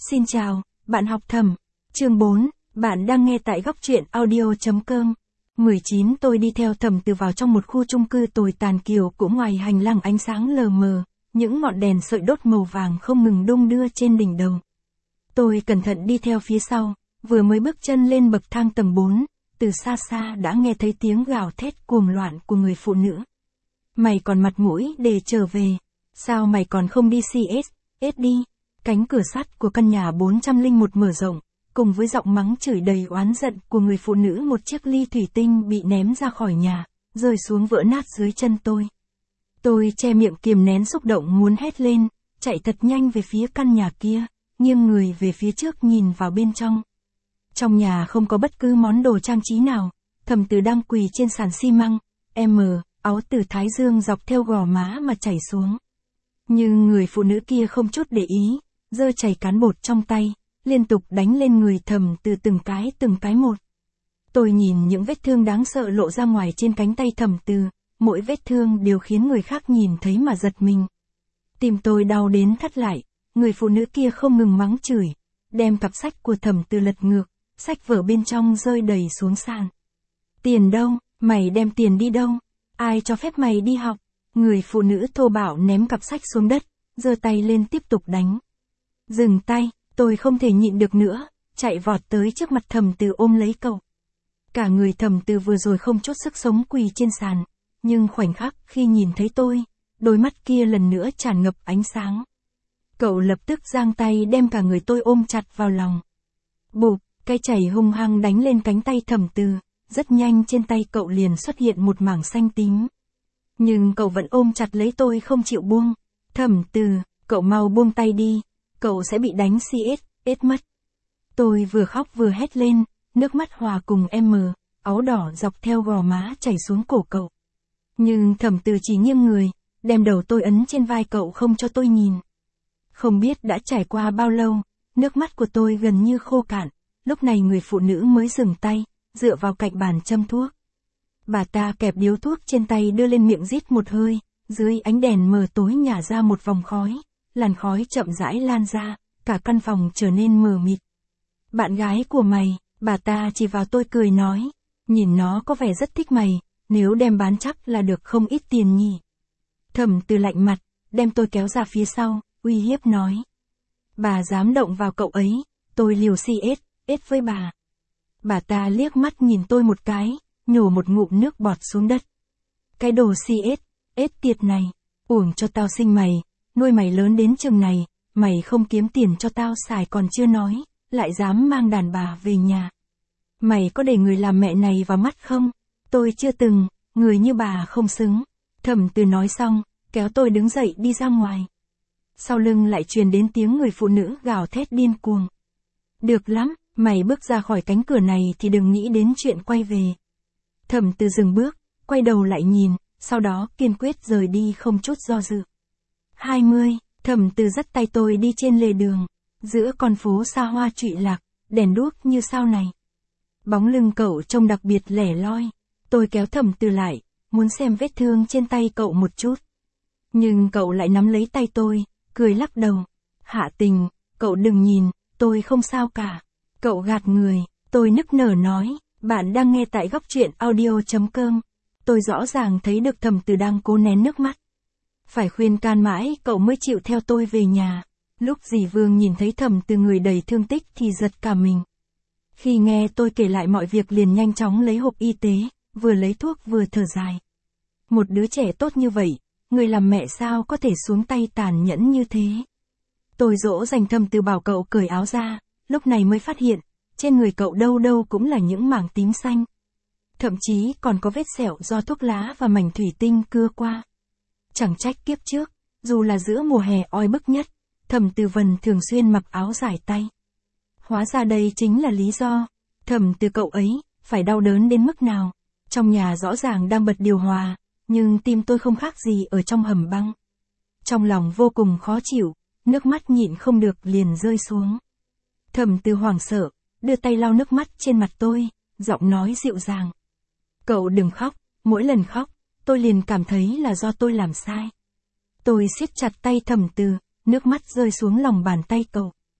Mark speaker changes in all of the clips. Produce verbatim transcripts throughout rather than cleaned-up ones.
Speaker 1: Xin chào, bạn học thầm. Chương bốn, bạn đang nghe tại góc truyện audio.com. mười chín Tôi đi theo Thẩm Từ vào trong một khu chung cư tồi tàn kiểu cũ, ngoài hành lang ánh sáng lờ mờ, những ngọn đèn sợi đốt màu vàng không ngừng đung đưa trên đỉnh đầu. Tôi cẩn thận đi theo phía sau, vừa mới bước chân lên bậc thang tầng bốn, từ xa xa đã nghe thấy tiếng gào thét cuồng loạn của người phụ nữ. Mày còn mặt mũi để trở về, sao mày còn không đi xê ét ét đi? Cánh cửa sắt của căn nhà bốn trăm lẻ một mở rộng, cùng với giọng mắng chửi đầy oán giận của người phụ nữ, một chiếc ly thủy tinh bị ném ra khỏi nhà, rơi xuống vỡ nát dưới chân tôi. Tôi che miệng kiềm nén xúc động muốn hét lên, chạy thật nhanh về phía căn nhà kia, nghiêng người về phía trước nhìn vào bên trong. Trong nhà không có bất cứ món đồ trang trí nào, Thẩm Từ đang quỳ trên sàn xi măng, em, áo từ thái dương dọc theo gò má mà chảy xuống. Nhưng người phụ nữ kia không chút để ý, giơ chày cán bột trong tay, liên tục đánh lên người Thẩm Từ từng cái từng cái một. Tôi nhìn những vết thương đáng sợ lộ ra ngoài trên cánh tay Thẩm Từ, mỗi vết thương đều khiến người khác nhìn thấy mà giật mình. Tim tôi đau đến thắt lại, người phụ nữ kia không ngừng mắng chửi, đem cặp sách của Thẩm Từ lật ngược, sách vở bên trong rơi đầy xuống sàn. Tiền đâu, mày đem tiền đi đâu? Ai cho phép mày đi học? Người phụ nữ thô bạo ném cặp sách xuống đất, giơ tay lên tiếp tục đánh. Dừng tay, tôi không thể nhịn được nữa, chạy vọt tới trước mặt Thẩm Từ ôm lấy cậu. Cả người Thẩm Từ vừa rồi không chút sức sống quỳ trên sàn, nhưng khoảnh khắc khi nhìn thấy tôi, đôi mắt kia lần nữa tràn ngập ánh sáng. Cậu lập tức giang tay đem cả người tôi ôm chặt vào lòng. Bụp, cái chảy hung hăng đánh lên cánh tay Thẩm Từ, rất nhanh trên tay cậu liền xuất hiện một mảng xanh tím. Nhưng cậu vẫn ôm chặt lấy tôi không chịu buông. Thẩm Từ, cậu mau buông tay đi, cậu sẽ bị đánh xê ét ét mất. Tôi vừa khóc vừa hét lên, nước mắt hòa cùng em, áo đỏ dọc theo gò má chảy xuống cổ cậu. Nhưng Thẩm Từ chỉ nghiêng người, đem đầu tôi ấn trên vai cậu không cho tôi nhìn. Không biết đã trải qua bao lâu, nước mắt của tôi gần như khô cạn, lúc này người phụ nữ mới dừng tay, dựa vào cạnh bàn châm thuốc. Bà ta kẹp điếu thuốc trên tay đưa lên miệng rít một hơi, dưới ánh đèn mờ tối nhả ra một vòng khói, làn khói chậm rãi lan ra, cả căn phòng trở nên mờ mịt. Bạn gái của mày, bà ta chỉ vào tôi cười nói, nhìn nó có vẻ rất thích mày, nếu đem bán chắc là được không ít tiền nhỉ. Thẩm Từ lạnh mặt, đem tôi kéo ra phía sau, uy hiếp nói. Bà dám động vào cậu ấy, tôi liều xê ét ét với bà. Bà ta liếc mắt nhìn tôi một cái, nhổ một ngụm nước bọt xuống đất. Cái đồ xê ét ét tiệt này, uổng cho tao sinh mày, nuôi mày lớn đến chừng này, mày không kiếm tiền cho tao xài còn chưa nói, lại dám mang đàn bà về nhà. Mày có để người làm mẹ này vào mắt không? Tôi chưa từng, người như bà không xứng. Thẩm Từ nói xong, kéo tôi đứng dậy đi ra ngoài. Sau lưng lại truyền đến tiếng người phụ nữ gào thét điên cuồng. Được lắm, mày bước ra khỏi cánh cửa này thì đừng nghĩ đến chuyện quay về. Thẩm Từ dừng bước, quay đầu lại nhìn, sau đó kiên quyết rời đi không chút do dự. hai mươi, Thẩm Từ dắt tay tôi đi trên lề đường, giữa con phố xa hoa trụy lạc, đèn đuốc như sao này. Bóng lưng cậu trông đặc biệt lẻ loi, tôi kéo Thẩm Từ lại, muốn xem vết thương trên tay cậu một chút. Nhưng cậu lại nắm lấy tay tôi, cười lắc đầu. Hạ Tình, cậu đừng nhìn, tôi không sao cả. Cậu gạt người, tôi nức nở nói, bạn đang nghe tại góc truyện audio.com. Tôi rõ ràng thấy được Thẩm Từ đang cố nén nước mắt. Phải khuyên can mãi cậu mới chịu theo tôi về nhà. Lúc dì Vương nhìn thấy Thẩm Từ người đầy thương tích thì giật cả mình. Khi nghe tôi kể lại mọi việc liền nhanh chóng lấy hộp y tế, vừa lấy thuốc vừa thở dài. Một đứa trẻ tốt như vậy, người làm mẹ sao có thể xuống tay tàn nhẫn như thế. Tôi dỗ dành Thẩm Từ bảo cậu cởi áo ra, lúc này mới phát hiện, trên người cậu đâu đâu cũng là những mảng tím xanh. Thậm chí còn có vết sẹo do thuốc lá và mảnh thủy tinh cưa qua. Chẳng trách kiếp trước, dù là giữa mùa hè oi bức nhất, Thẩm Từ Vân thường xuyên mặc áo dài tay. Hóa ra đây chính là lý do, Thẩm Từ cậu ấy, phải đau đớn đến mức nào. Trong nhà rõ ràng đang bật điều hòa, nhưng tim tôi không khác gì ở trong hầm băng. Trong lòng vô cùng khó chịu, nước mắt nhịn không được liền rơi xuống. Thẩm Từ hoảng sợ, đưa tay lau nước mắt trên mặt tôi, giọng nói dịu dàng. Cậu đừng khóc, mỗi lần khóc, tôi liền cảm thấy là do tôi làm sai. Tôi siết chặt tay Thẩm Từ, nước mắt rơi xuống lòng bàn tay cậu.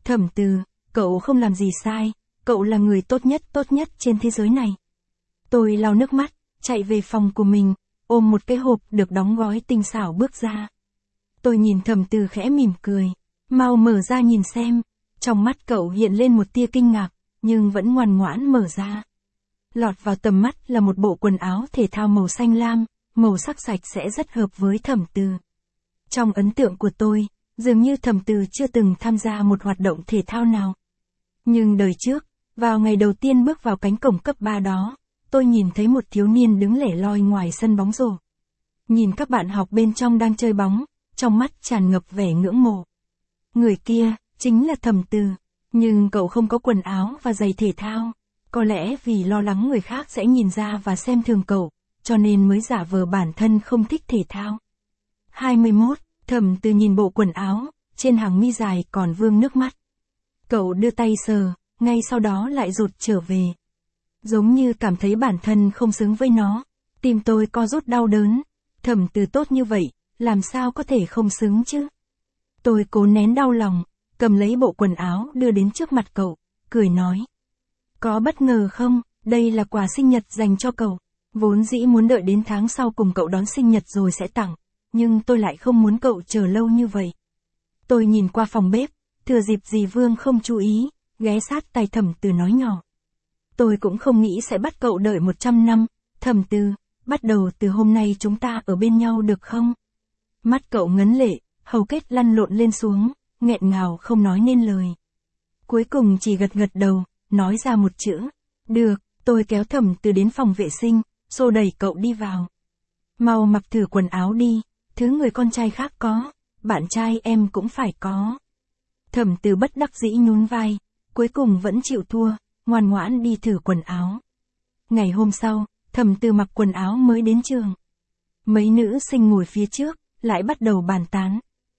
Speaker 1: Thẩm Từ, cậu không làm gì sai, cậu là người tốt nhất tốt nhất trên thế giới này. Tôi lau nước mắt, chạy về phòng của mình, ôm một cái hộp được đóng gói tinh xảo bước ra. Tôi nhìn Thẩm Từ khẽ mỉm cười, mau mở ra nhìn xem. Trong mắt cậu hiện lên một tia kinh ngạc, nhưng vẫn ngoan ngoãn mở ra. Lọt vào tầm mắt là một bộ quần áo thể thao màu xanh lam, màu sắc sạch sẽ rất hợp với Thẩm Từ. Trong ấn tượng của tôi, dường như Thẩm Từ chưa từng tham gia một hoạt động thể thao nào. Nhưng đời trước, vào ngày đầu tiên bước vào cánh cổng cấp ba đó, tôi nhìn thấy một thiếu niên đứng lẻ loi ngoài sân bóng rổ. Nhìn các bạn học bên trong đang chơi bóng, trong mắt tràn ngập vẻ ngưỡng mộ. Người kia, chính là Thẩm Từ, nhưng cậu không có quần áo và giày thể thao. Có lẽ vì lo lắng người khác sẽ nhìn ra và xem thường cậu, cho nên mới giả vờ bản thân không thích thể thao. hai mươi mốt, Thẩm Từ nhìn bộ quần áo, trên hàng mi dài còn vương nước mắt. Cậu đưa tay sờ, ngay sau đó lại rụt trở về. Giống như cảm thấy bản thân không xứng với nó, tim tôi co rút đau đớn. Thẩm Từ tốt như vậy, làm sao có thể không xứng chứ? Tôi cố nén đau lòng, cầm lấy bộ quần áo đưa đến trước mặt cậu, cười nói. Có bất ngờ không, đây là quà sinh nhật dành cho cậu. Vốn dĩ muốn đợi đến tháng sau cùng cậu đón sinh nhật rồi sẽ tặng, nhưng tôi lại không muốn cậu chờ lâu như vậy. Tôi nhìn qua phòng bếp, thừa dịp dì Vương không chú ý, ghé sát tai Thẩm Từ nói nhỏ. Tôi cũng không nghĩ sẽ bắt cậu đợi một trăm năm, Thẩm Từ, bắt đầu từ hôm nay chúng ta ở bên nhau được không? Mắt cậu ngấn lệ, hầu kết lăn lộn lên xuống, nghẹn ngào không nói nên lời. Cuối cùng chỉ gật gật đầu, nói ra một chữ. Được, tôi kéo Thẩm Từ đến phòng vệ sinh, xô đẩy cậu đi vào. Mau mặc thử quần áo đi, thứ người con trai khác có, bạn trai em cũng phải có. Thẩm Từ bất đắc dĩ nhún vai, cuối cùng vẫn chịu thua, ngoan ngoãn đi thử quần áo. Ngày hôm sau, Thẩm Từ mặc quần áo mới đến trường. Mấy nữ sinh ngồi phía trước, lại bắt đầu bàn tán.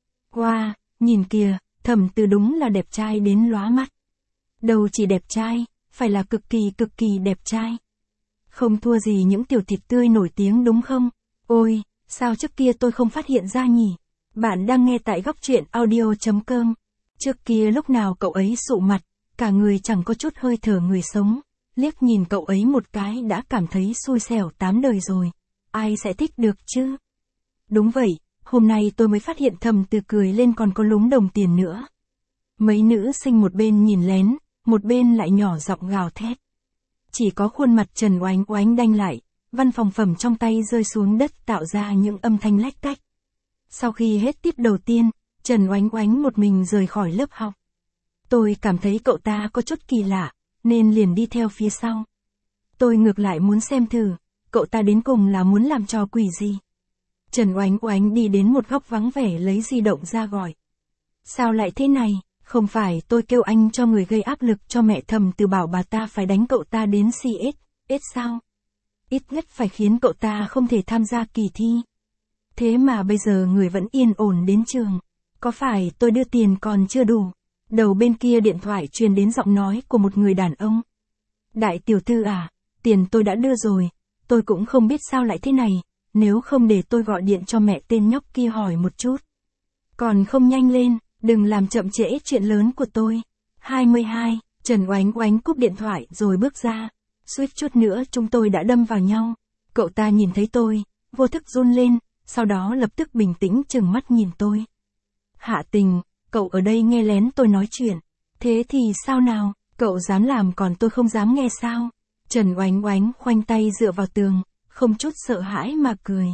Speaker 1: Wow, nhìn kìa, Thẩm Từ đúng là đẹp trai đến lóa mắt. Đâu chỉ đẹp trai, phải là cực kỳ cực kỳ đẹp trai. Không thua gì những tiểu thịt tươi nổi tiếng đúng không? Ôi, sao trước kia tôi không phát hiện ra nhỉ? Bạn đang nghe tại góc truyện audio chấm com. Trước kia lúc nào cậu ấy sụ mặt, cả người chẳng có chút hơi thở người sống. Liếc nhìn cậu ấy một cái đã cảm thấy xui xẻo tám đời rồi. Ai sẽ thích được chứ? Đúng vậy, hôm nay tôi mới phát hiện Thẩm Từ cười lên còn có lúm đồng tiền nữa. Mấy nữ sinh một bên nhìn lén, một bên lại nhỏ giọng gào thét. Chỉ có khuôn mặt Trần Oánh Oánh đanh lại, văn phòng phẩm trong tay rơi xuống đất tạo ra những âm thanh lách cách. Sau khi hết tiết đầu tiên, Trần Oánh Oánh một mình rời khỏi lớp học. Tôi cảm thấy cậu ta có chút kỳ lạ, nên liền đi theo phía sau. Tôi ngược lại muốn xem thử, cậu ta đến cùng là muốn làm trò quỷ gì. Trần Oánh Oánh đi đến một góc vắng vẻ lấy di động ra gọi. Sao lại thế này? Không phải tôi kêu anh cho người gây áp lực cho mẹ Thẩm Từ bảo bà ta phải đánh cậu ta đến xê ét, ét sao? Ít nhất phải khiến cậu ta không thể tham gia kỳ thi. Thế mà bây giờ người vẫn yên ổn đến trường. Có phải tôi đưa tiền còn chưa đủ? Đầu bên kia điện thoại truyền đến giọng nói của một người đàn ông. Đại tiểu thư à, tiền tôi đã đưa rồi, tôi cũng không biết sao lại thế này, nếu không để tôi gọi điện cho mẹ tên nhóc kia hỏi một chút. Còn không nhanh lên, đừng làm chậm trễ chuyện lớn của tôi. hai mươi hai, Trần Oánh Oánh cúp điện thoại rồi bước ra. Suýt chút nữa chúng tôi đã đâm vào nhau. Cậu ta nhìn thấy tôi, vô thức run lên, sau đó lập tức bình tĩnh trừng mắt nhìn tôi. Hạ Tình, cậu ở đây nghe lén tôi nói chuyện. Thế thì sao nào, cậu dám làm còn tôi không dám nghe sao? Trần Oánh Oánh khoanh tay dựa vào tường, không chút sợ hãi mà cười.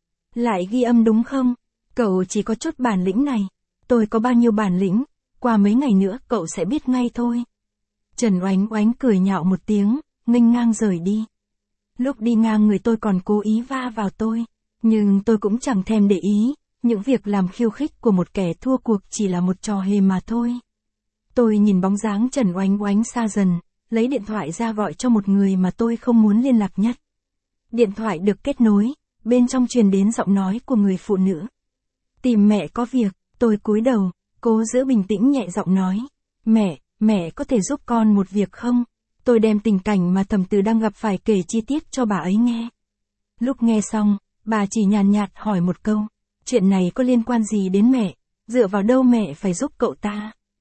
Speaker 1: Lại ghi âm đúng không? Cậu chỉ có chút bản lĩnh này. Tôi có bao nhiêu bản lĩnh, qua mấy ngày nữa cậu sẽ biết ngay thôi. Trần Oánh Oánh cười nhạo một tiếng, nghênh ngang rời đi. Lúc đi ngang người tôi còn cố ý va vào tôi, nhưng tôi cũng chẳng thèm để ý, những việc làm khiêu khích của một kẻ thua cuộc chỉ là một trò hề mà thôi. Tôi nhìn bóng dáng Trần Oánh Oánh xa dần, lấy điện thoại ra gọi cho một người mà tôi không muốn liên lạc nhất. Điện thoại được kết nối, bên trong truyền đến giọng nói của người phụ nữ. Tìm mẹ có việc. Tôi cúi đầu, cố giữ bình tĩnh nhẹ giọng nói. Mẹ, mẹ có thể giúp con một việc không? Tôi đem tình cảnh mà Thẩm Từ đang gặp phải kể chi tiết cho bà ấy nghe. Lúc nghe xong, bà chỉ nhàn nhạt hỏi một câu. Chuyện này có liên quan gì đến mẹ? Dựa vào đâu mẹ phải giúp cậu ta?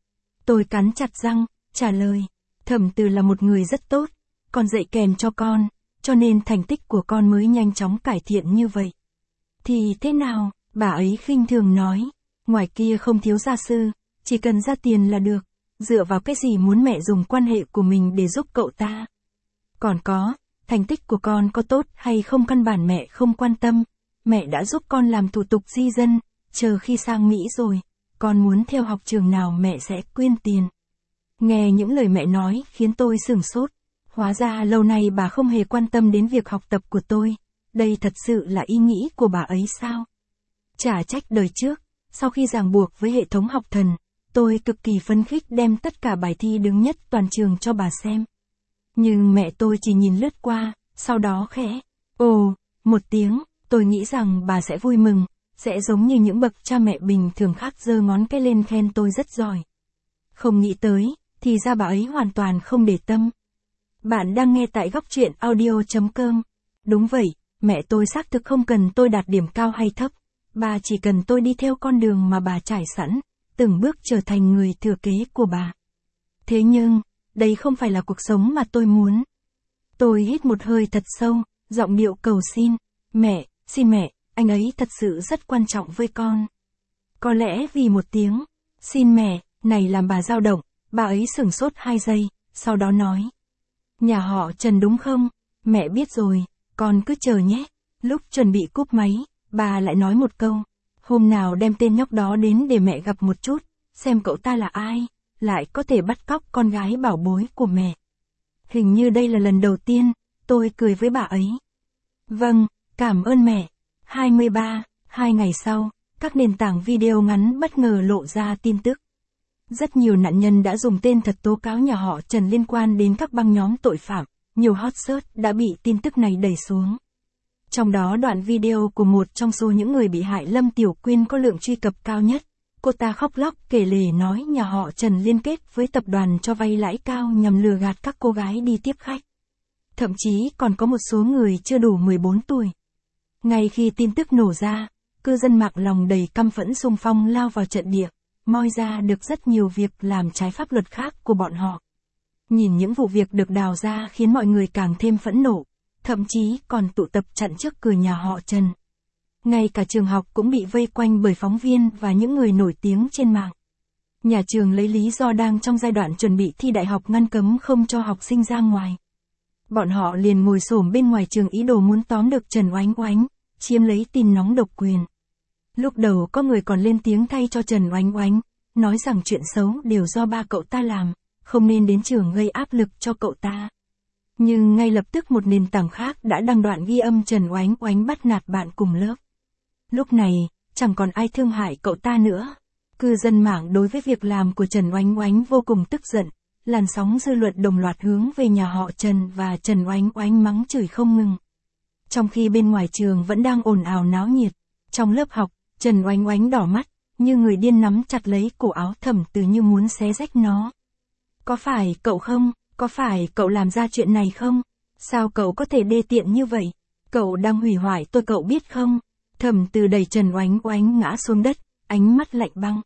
Speaker 1: Tôi cắn chặt răng, trả lời. Thẩm Từ là một người rất tốt, con dạy kèm cho con, cho nên thành tích của con mới nhanh chóng cải thiện như vậy. Thì thế nào, bà ấy khinh thường nói. Ngoài kia không thiếu gia sư, chỉ cần ra tiền là được. Dựa vào cái gì muốn mẹ dùng quan hệ của mình để giúp cậu ta? Còn có, thành tích của con có tốt hay không căn bản mẹ không quan tâm. Mẹ đã giúp con làm thủ tục di dân, chờ khi sang Mỹ rồi, con muốn theo học trường nào mẹ sẽ quyên tiền. Nghe những lời mẹ nói khiến tôi sửng sốt. Hóa ra lâu nay bà không hề quan tâm đến việc học tập của tôi. Đây thật sự là ý nghĩ của bà ấy sao? Chả trách đời trước, sau khi ràng buộc với hệ thống học thần, tôi cực kỳ phấn khích đem tất cả bài thi đứng nhất toàn trường cho bà xem. Nhưng mẹ tôi chỉ nhìn lướt qua, sau đó khẽ, ồ, một tiếng, tôi nghĩ rằng bà sẽ vui mừng, sẽ giống như những bậc cha mẹ bình thường khác giơ ngón cái lên khen tôi rất giỏi. Không nghĩ tới, thì ra bà ấy hoàn toàn không để tâm. Bạn đang nghe tại góc truyện audio chấm com. Đúng vậy, mẹ tôi xác thực không cần tôi đạt điểm cao hay thấp. Bà chỉ cần tôi đi theo con đường mà bà trải sẵn, từng bước trở thành người thừa kế của bà. Thế nhưng, đây không phải là cuộc sống mà tôi muốn. Tôi hít một hơi thật sâu, giọng điệu cầu xin. Mẹ, xin mẹ, anh ấy thật sự rất quan trọng với con. Có lẽ vì một tiếng, xin mẹ, này làm bà dao động, bà ấy sửng sốt hai giây, sau đó nói. Nhà họ Trần đúng không? Mẹ biết rồi, con cứ chờ nhé. Lúc chuẩn bị cúp máy, bà lại nói một câu. Hôm nào đem tên nhóc đó đến để mẹ gặp một chút, xem cậu ta là ai, lại có thể bắt cóc con gái bảo bối của mẹ. Hình như đây là lần đầu tiên, tôi cười với bà ấy. Vâng, cảm ơn mẹ. hai mươi ba, hai ngày sau, các nền tảng video ngắn bất ngờ lộ ra tin tức. Rất nhiều nạn nhân đã dùng tên thật tố cáo nhà họ Trần liên quan đến các băng nhóm tội phạm, nhiều hot search đã bị tin tức này đẩy xuống. Trong đó đoạn video của một trong số những người bị hại Lâm Tiểu Quyên có lượng truy cập cao nhất. Cô ta khóc lóc kể lể nói nhà họ Trần liên kết với tập đoàn cho vay lãi cao nhằm lừa gạt các cô gái đi tiếp khách. Thậm chí còn có một số người chưa đủ mười bốn tuổi. Ngay khi tin tức nổ ra, cư dân mạng lòng đầy căm phẫn xung phong lao vào trận địa, moi ra được rất nhiều việc làm trái pháp luật khác của bọn họ. Nhìn những vụ việc được đào ra khiến mọi người càng thêm phẫn nộ, thậm chí còn tụ tập chặn trước cửa nhà họ Trần. Ngay cả trường học cũng bị vây quanh bởi phóng viên và những người nổi tiếng trên mạng. Nhà trường lấy lý do đang trong giai đoạn chuẩn bị thi đại học ngăn cấm không cho học sinh ra ngoài. Bọn họ liền ngồi xổm bên ngoài trường ý đồ muốn tóm được Trần Oánh Oánh, chiếm lấy tin nóng độc quyền. Lúc đầu có người còn lên tiếng thay cho Trần Oánh Oánh, nói rằng chuyện xấu đều do ba cậu ta làm, không nên đến trường gây áp lực cho cậu ta. Nhưng ngay lập tức một nền tảng khác đã đăng đoạn ghi âm Trần Oánh Oánh bắt nạt bạn cùng lớp. Lúc này, chẳng còn ai thương hại cậu ta nữa. Cư dân mạng đối với việc làm của Trần Oánh Oánh vô cùng tức giận, làn sóng dư luận đồng loạt hướng về nhà họ Trần và Trần Oánh Oánh mắng chửi không ngừng. Trong khi bên ngoài trường vẫn đang ồn ào náo nhiệt, trong lớp học, Trần Oánh Oánh đỏ mắt, như người điên nắm chặt lấy cổ áo Thẩm Từ như muốn xé rách nó. Có phải cậu không? Có phải cậu làm ra chuyện này không? Sao cậu có thể đê tiện như vậy? Cậu đang hủy hoại tôi cậu biết không? Thẩm Từ đẩy Trần Oánh Oánh ngã xuống đất, ánh mắt lạnh băng.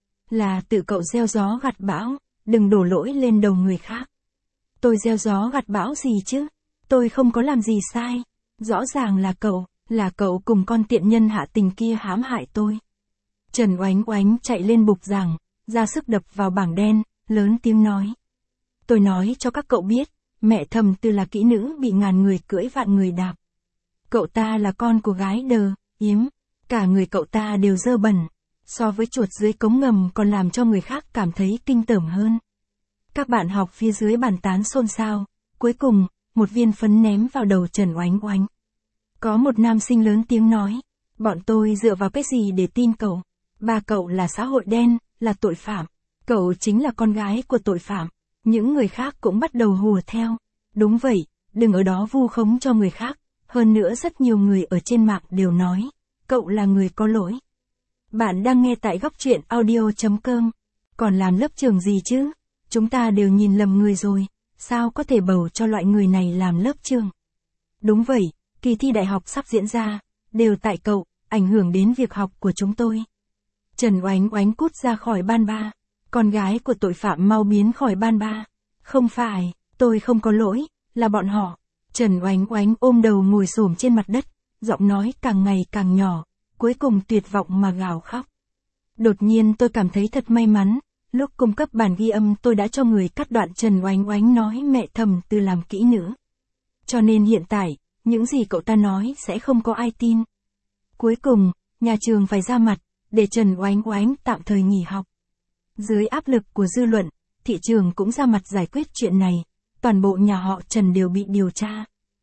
Speaker 1: Là tự cậu gieo gió gặt bão, đừng đổ lỗi lên đầu người khác. Tôi gieo gió gặt bão gì chứ? Tôi không có làm gì sai. Rõ ràng là cậu, là cậu cùng con tiện nhân hạ tình kia hãm hại tôi. Trần Oánh Oánh chạy lên bục giảng, ra sức đập vào bảng đen, lớn tiếng nói. Tôi nói cho các cậu biết, mẹ Thẩm Từ là kỹ nữ bị ngàn người cưỡi vạn người đạp. Cậu ta là con của gái đờ, yếm, cả người cậu ta đều dơ bẩn, so với chuột dưới cống ngầm còn làm cho người khác cảm thấy kinh tởm hơn. Các bạn học phía dưới bàn tán xôn xao, cuối cùng, một viên phấn ném vào đầu Trần Oánh Oánh. Có một nam sinh lớn tiếng nói, bọn tôi dựa vào cái gì để tin cậu? Ba cậu là xã hội đen, là tội phạm. Cậu chính là con gái của tội phạm. Những người khác cũng bắt đầu hùa theo. Đúng vậy, đừng ở đó vu khống cho người khác. Hơn nữa rất nhiều người ở trên mạng đều nói, cậu là người có lỗi. Bạn đang nghe tại góc truyện audio chấm com. Còn làm lớp trường gì chứ? Chúng ta đều nhìn lầm người rồi. Sao có thể bầu cho loại người này làm lớp trường? Đúng vậy, kỳ thi đại học sắp diễn ra, đều tại cậu, ảnh hưởng đến việc học của chúng tôi. Trần Oánh Oánh cút ra khỏi ban ba. con gái của tội phạm mau biến khỏi ban ba. Không phải, tôi không có lỗi, là bọn họ. Trần Oánh Oánh ôm đầu ngồi xổm trên mặt đất, giọng nói càng ngày càng nhỏ, cuối cùng tuyệt vọng mà gào khóc. Đột nhiên tôi cảm thấy thật may mắn, lúc cung cấp bản ghi âm tôi đã cho người cắt đoạn Trần Oánh Oánh nói mẹ Thẩm Từ làm kỹ nữ. Cho nên hiện tại, những gì cậu ta nói sẽ không có ai tin. Cuối cùng, nhà trường phải ra mặt, để Trần Oánh Oánh tạm thời nghỉ học. Dưới áp lực của dư luận, thị trường cũng ra mặt giải quyết chuyện này, toàn bộ nhà họ Trần đều bị điều tra.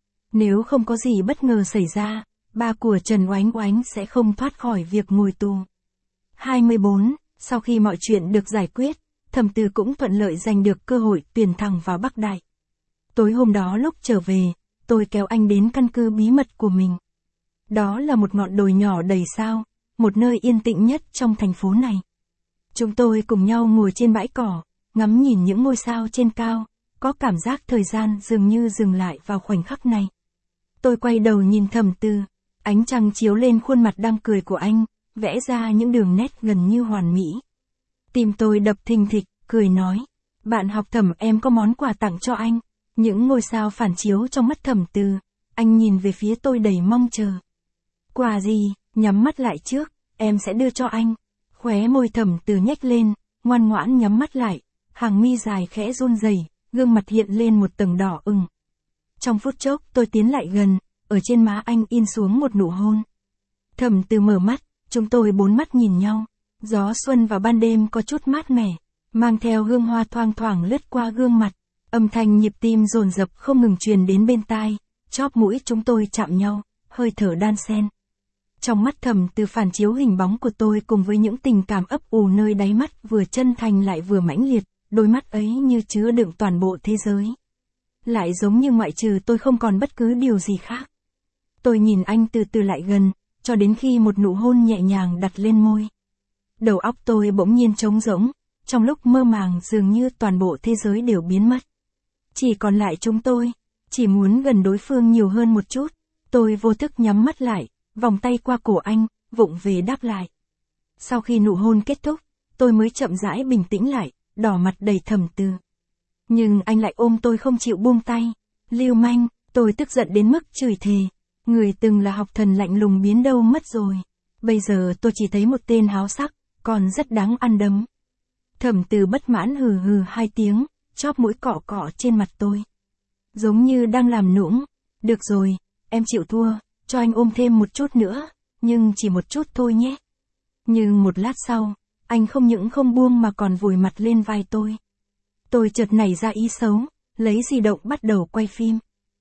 Speaker 1: Nếu không có gì bất ngờ xảy ra, ba của Trần Oánh Oánh sẽ không thoát khỏi việc ngồi tù. hai mươi bốn. Sau khi mọi chuyện được giải quyết, Thẩm Từ cũng thuận lợi giành được cơ hội tuyển thẳng vào Bắc Đại. Tối hôm đó lúc trở về, tôi kéo anh đến căn cứ bí mật của mình. Đó là một ngọn đồi nhỏ đầy sao, một nơi yên tĩnh nhất trong thành phố này. Chúng tôi cùng nhau ngồi trên bãi cỏ, ngắm nhìn những ngôi sao trên cao, có cảm giác thời gian dường như dừng lại vào khoảnh khắc này. Tôi quay đầu nhìn Thẩm Từ, ánh trăng chiếu lên khuôn mặt đang cười của anh, vẽ ra những đường nét gần như hoàn mỹ. Tim tôi đập thình thịch, cười nói, bạn học Thẩm em có món quà tặng cho anh. Những ngôi sao phản chiếu trong mắt Thẩm Từ, anh nhìn về phía tôi đầy mong chờ. Quà gì, nhắm mắt lại trước, em sẽ đưa cho anh. Khóe môi Thẩm Từ nhếch lên, ngoan ngoãn nhắm mắt lại, hàng mi dài khẽ run rẩy, gương mặt hiện lên một tầng đỏ ửng. Trong phút chốc tôi tiến lại gần, ở trên má anh in xuống một nụ hôn. Thẩm Từ mở mắt, chúng tôi bốn mắt nhìn nhau. Gió xuân vào ban đêm có chút mát mẻ, mang theo hương hoa thoang thoảng lướt qua gương mặt. Âm thanh nhịp tim dồn dập không ngừng truyền đến bên tai, chóp mũi chúng tôi chạm nhau, hơi thở đan xen. Trong mắt Thẩm Từ phản chiếu hình bóng của tôi cùng với những tình cảm ấp ủ nơi đáy mắt vừa chân thành lại vừa mãnh liệt, đôi mắt ấy như chứa đựng toàn bộ thế giới. Lại giống như ngoại trừ tôi không còn bất cứ điều gì khác. Tôi nhìn anh từ từ lại gần, cho đến khi một nụ hôn nhẹ nhàng đặt lên môi. Đầu óc tôi bỗng nhiên trống rỗng, trong lúc mơ màng dường như toàn bộ thế giới đều biến mất. Chỉ còn lại chúng tôi, chỉ muốn gần đối phương nhiều hơn một chút. Tôi vô thức nhắm mắt lại, vòng tay qua cổ anh, vụng về đáp lại. Sau khi nụ hôn kết thúc, tôi mới chậm rãi bình tĩnh lại, đỏ mặt đầy Thẩm Từ. Nhưng anh lại ôm tôi không chịu buông tay. Lưu manh, tôi tức giận đến mức chửi thề. Người từng là học thần lạnh lùng biến đâu mất rồi. Bây giờ tôi chỉ thấy một tên háo sắc, còn rất đáng ăn đấm. Thẩm Từ bất mãn hừ hừ hai tiếng, chóp mũi cọ cọ trên mặt tôi. Giống như đang làm nũng. Được rồi, em chịu thua, cho anh ôm thêm một chút nữa, nhưng chỉ một chút thôi nhé. Nhưng một lát sau, anh không những không buông mà còn vùi mặt lên vai tôi. Tôi chợt nảy ra ý xấu, lấy di động bắt đầu quay phim.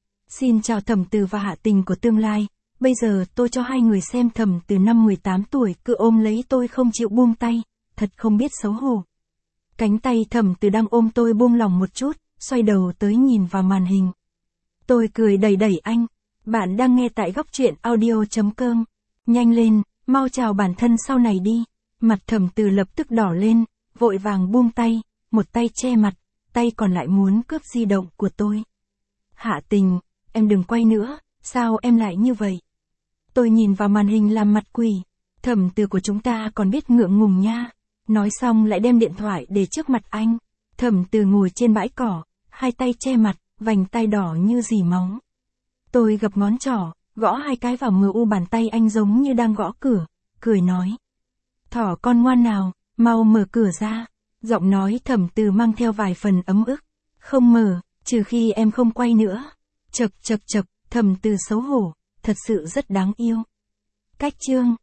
Speaker 1: Xin chào Thẩm Từ và Hạ Tình của tương lai, bây giờ tôi cho hai người xem Thẩm Từ năm mười tám tuổi cứ ôm lấy tôi không chịu buông tay, thật không biết xấu hổ. Cánh tay Thẩm Từ đang ôm tôi buông lỏng một chút, xoay đầu tới nhìn vào màn hình. Tôi cười đẩy đẩy anh, bạn đang nghe tại góc truyện audio chấm com. Nhanh lên, mau chào bản thân sau này đi. Mặt Thẩm Từ lập tức đỏ lên, vội vàng buông tay, một tay che mặt, tay còn lại muốn cướp di động của tôi. Hạ Tình, em đừng quay nữa, sao em lại như vậy? Tôi nhìn vào màn hình làm mặt quỷ, Thẩm Từ của chúng ta còn biết ngượng ngùng nha. Nói xong lại đem điện thoại để trước mặt anh. Thẩm Từ ngồi trên bãi cỏ, hai tay che mặt, vành tai đỏ như dì máu. Tôi gập ngón trỏ, gõ hai cái vào mờ u bàn tay anh giống như đang gõ cửa, cười nói. Thỏ con ngoan nào, mau mở cửa ra. Giọng nói Thẩm Từ mang theo vài phần ấm ức. Không mở, trừ khi em không quay nữa. Chật chật chật, Thẩm Từ xấu hổ, thật sự rất đáng yêu. Cách chương